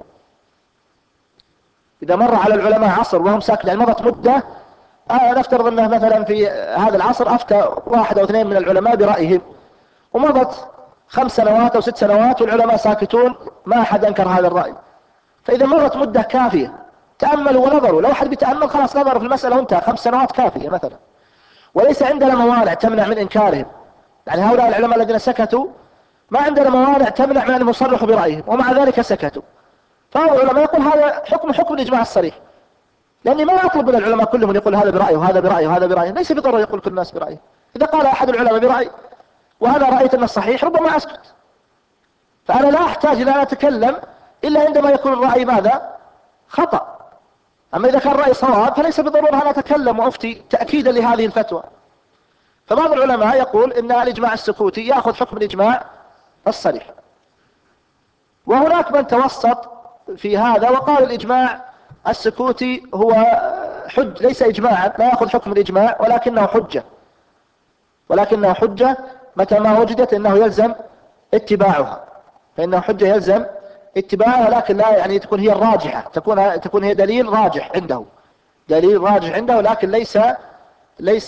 إذا مر على العلماء عصر وهم ساكتون، يعني مضت مدة، آه نفترض أنه مثلا في هذا العصر أفتى واحد أو اثنين من العلماء برأيهم، ومضت خمس سنوات أو ست سنوات والعلماء ساكتون، ما أحد أنكر هذا الرأي. فإذا مرت مدة كافية تأملوا ونظروا، لو أحد بيتأمل خلاص نظروا في المسألة وانتهى، خمس سنوات كافية مثلا، وليس عندنا موانع تمنع من إنكارهم. يعني هؤلاء العلماء الذين سكتوا ما عندنا موانع تمنع من أن يصرحوا برأيهم، ومع ذلك سكتوا. فهو العلماء يقول هذا حكم حكم الإجماع الصريح، لأني ما أطلب من العلماء كلهم أن يقول هذا برأيه وهذا برأيه وهذا برأيه، ليس بضرورة يقول كل الناس برأيه. إذا قال أحد العلماء برأي وأنا رأيت أنه صحيح ربما أسكت، فأنا لا أحتاج إلى أن أتكلم إلا عندما يكون الرأي ماذا؟ خطأ. أما إذا كان رأي صواب فليس بضرورة أن أتكلم وأفتي تأكيدا لهذه الفتوى. فبعض العلماء يقول إن الإجماع السكوتي يأخذ حكم الإجماع الصريح، وهناك من توسط في هذا وقال الإجماع السكوتي هو حج، ليس إجماعا، لا يأخذ حكم الإجماع ولكنه حجة، ولكنه حجة متى ما وجدت أنه يلزم اتباعها، فإنه حجة يلزم اتباعها، لكن لا يعني تكون هي الراجحة، تكون تكون هي دليل راجح عنده، دليل راجح عنده، لكن ليس ليس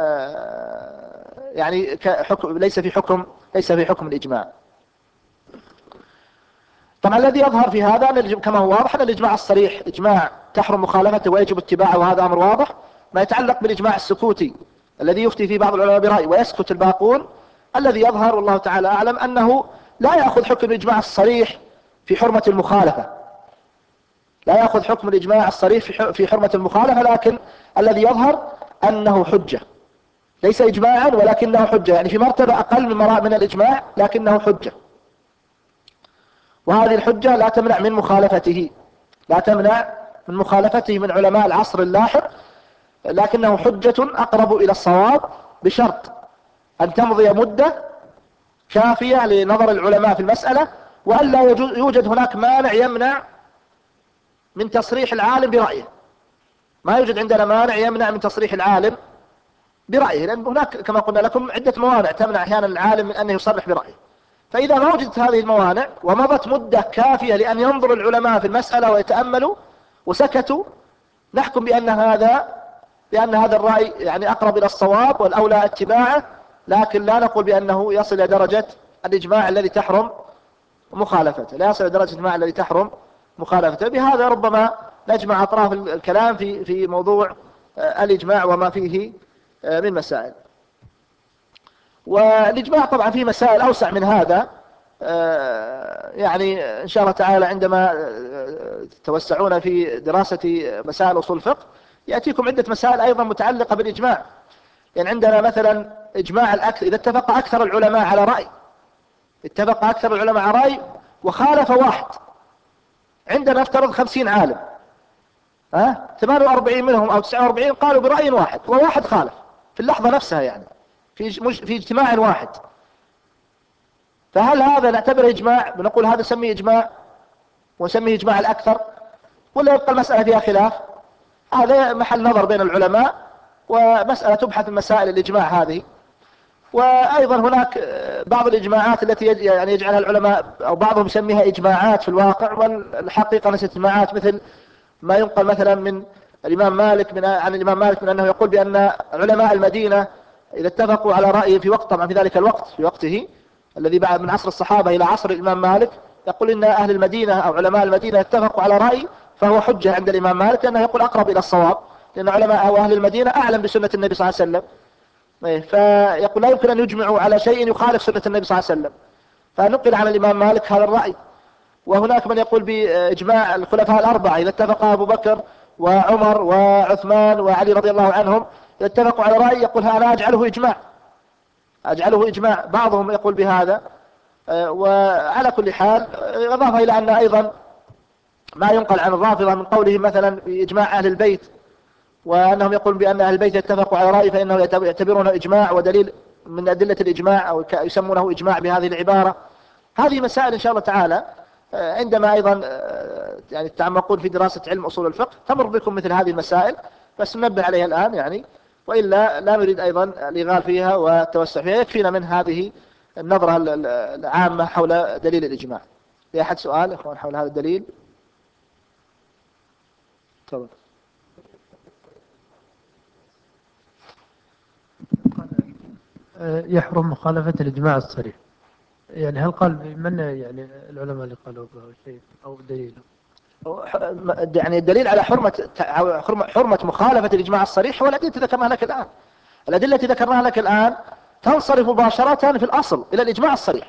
يعني كحكم، ليس في حكم ليس في حكم الإجماع. طبعا الذي يظهر في هذا كما هو واضح أن الإجماع الصريح إجماع تحرم مخالفته ويجب اتباعه، وهذا أمر واضح. ما يتعلق بالإجماع السكوتي الذي يفتي فيه بعض العلماء برأي ويسكت الباقون، الذي يظهر والله تعالى أعلم أنه لا يأخذ حكم الإجماع الصريح في حرمة المخالفة، لا يأخذ حكم الإجماع الصريح في حرمة المخالفة، لكن الذي يظهر أنه حجة، ليس إجماعا ولكنه حجة، يعني في مرتبة أقل من مراء من الإجماع لكنه حجة. وهذه الحجة لا تمنع من مخالفته، لا تمنع من مخالفته من علماء العصر اللاحق، لكنه حجة أقرب إلى الصواب، بشرط أن تمضي مدة كافية لنظر العلماء في المسألة، وألا يوجد هناك مانع يمنع من تصريح العالم برأيه. ما يوجد عندنا مانع يمنع من تصريح العالم برأيه، لأن هناك كما قلنا لكم عدة موانع تمنع أحيانا العالم من أن يصرح برأيه. فإذا ما وجدت هذه الموانع ومضت مدة كافية لأن ينظر العلماء في المسألة ويتأملوا وسكتوا، نحكم بأن هذا بأن هذا الرأي يعني أقرب إلى الصواب والأولى اتباعه، لكن لا نقول بأنه يصل إلى درجة الإجماع الذي تحرم مخالفته، لا يصل إلى درجة الإجماع الذي تحرم مخالفته. بهذا ربما نجمع أطراف الكلام في في موضوع الإجماع وما فيه من مسائل. والإجماع طبعا فيه مسائل أوسع من هذا، يعني إن شاء الله تعالى عندما توسعون في دراسة مسائل أصول الفقه يأتيكم عدة مسائل أيضا متعلقة بالإجماع. يعني عندنا مثلا إجماع الأكثر، إذا اتفق أكثر العلماء على رأي، اتفق أكثر العلماء على رأي وخالف واحد، عندنا نفترض خمسين عالم، ها ثمانية وأربعين منهم أو تسعة وأربعين قالوا برأي واحد وواحد خالف في اللحظة نفسها، يعني في في اجتماع واحد، فهل هذا نعتبره إجماع بنقول هذا نسميه إجماع ونسميه إجماع الأكثر، ولا يبقى المسألة فيها خلاف؟ هذا محل نظر بين العلماء، ومسألة تبحث من مسائل الإجماع هذه. وأيضا هناك بعض الإجماعات التي يعني يجعلها العلماء أو بعضهم يسميها إجماعات في الواقع، والحقيقة ليست إجماعات، مثل ما ينقل مثلا من الإمام مالك من عن الإمام مالك من أنه يقول بأن علماء المدينة إذا اتفقوا على رأي في وقت، طبعا في ذلك الوقت في وقته الذي بعد من عصر الصحابة إلى عصر الإمام مالك، يقول إن أهل المدينة أو علماء المدينة اتفقوا على رأي فهو حجة عند الإمام مالك، لأنه يقول أقرب إلى الصواب، لأن علماء أو أهل المدينة أعلم بسنة النبي صلى الله عليه وسلم، فيقول لا يمكن أن يجمعوا على شيء يخالف سنة النبي صلى الله عليه وسلم، فنقل عن الإمام مالك هذا الرأي. وهناك من يقول بإجماع الخلفاء الأربعة، إذا اتفق أبو بكر وعمر وعثمان وعلي رضي الله عنهم إذا اتفقوا على رأي يقول أنا أجعله إجماع، أجعله إجماع. بعضهم يقول بهذا. وعلى كل حال إضافة إلى أن أيضا ما ينقل عن الرافضة من قولهم مثلا بإجماع أهل البيت، وأنهم يقولون بأن أهل البيت يتفقوا على رأي فإنه يعتبرونه إجماع ودليل من أدلة الإجماع، أو يسمونه إجماع بهذه العبارة. هذه مسائل إن شاء الله تعالى عندما أيضا يعني تعمقون في دراسة علم أصول الفقه تمر بكم مثل هذه المسائل، بس ننبه عليها الآن يعني، وإلا لا نريد أيضا الإغال فيها والتوسع فيها، يكفينا من هذه النظرة العامة حول دليل الإجماع. لأحد سؤال إخوان حول هذا الدليل؟ تفضل. يحرم مخالفة الإجماع الصريح، يعني هل قال من يعني العلماء اللي قالوا به شيء أو دليل؟ يعني الدليل على حرمة حرمة مخالفة الإجماع الصريح هو الأدلة التي ذكرناها لك الآن. الأدلة التي ذكرناها لك الآن تنصرف مباشرة في الأصل إلى الإجماع الصريح.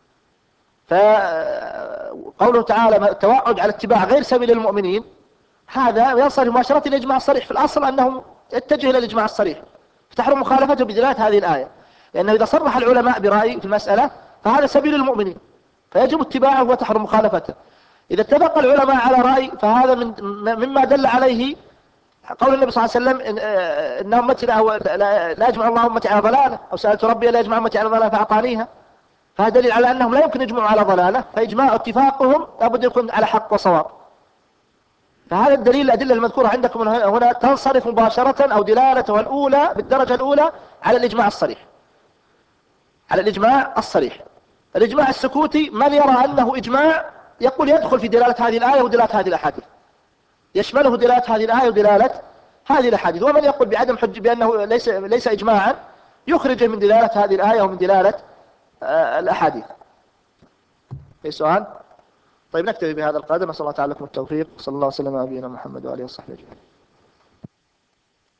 فقوله تعالى التوعد على اتباع غير سبيل المؤمنين، هذا ينصرف مباشرة إلى الإجماع الصريح، في الأصل أنهم يتجه إلى الإجماع الصريح، فتحرم مخالفته بدلالة هذه الآية، لأنه إذا صرح العلماء برأي في المسألة فهذا سبيل المؤمنين فيجب اتباعه وتحرم مخالفته. إذا اتفق العلماء على رأي فهذا من مما دل عليه قول النبي صلى الله عليه وسلم إن, إن أمتي لا, لا يجمع الله أمتي على ضلالة، أو سألت ربي لا يجمع أمتي على ضلالة فأعطانيها، فهذا دليل على أنهم لا يمكن يجمعوا على ضلالة، فإجماع اتفاقهم لابد يكون على حق وصواب. فهذا الدليل الأدلة المذكورة عندكم هنا تنصرف مباشرة أو دلالتها الأولى بالدرجة الأولى على الإجماع الصريح، على الإجماع الصريح. الإجماع السكوتي من يرى أنه إجماع يقول يدخل في دلالة هذه الآية ودلالة هذه الأحاديث، يشمله دلالة هذه الآية ودلالة هذه الأحاديث. ومن يقول بعدم حج بأنه ليس ليس إجماعا يخرجه من دلالة هذه الآية ومن دلالة آه الأحاديث. في سؤال؟ طيب نكتفي بهذا القدر، نسأل الله تعالى لكم التوفيق، صلى الله وسلم على نبينا محمد وآله وصحبه أجمعين.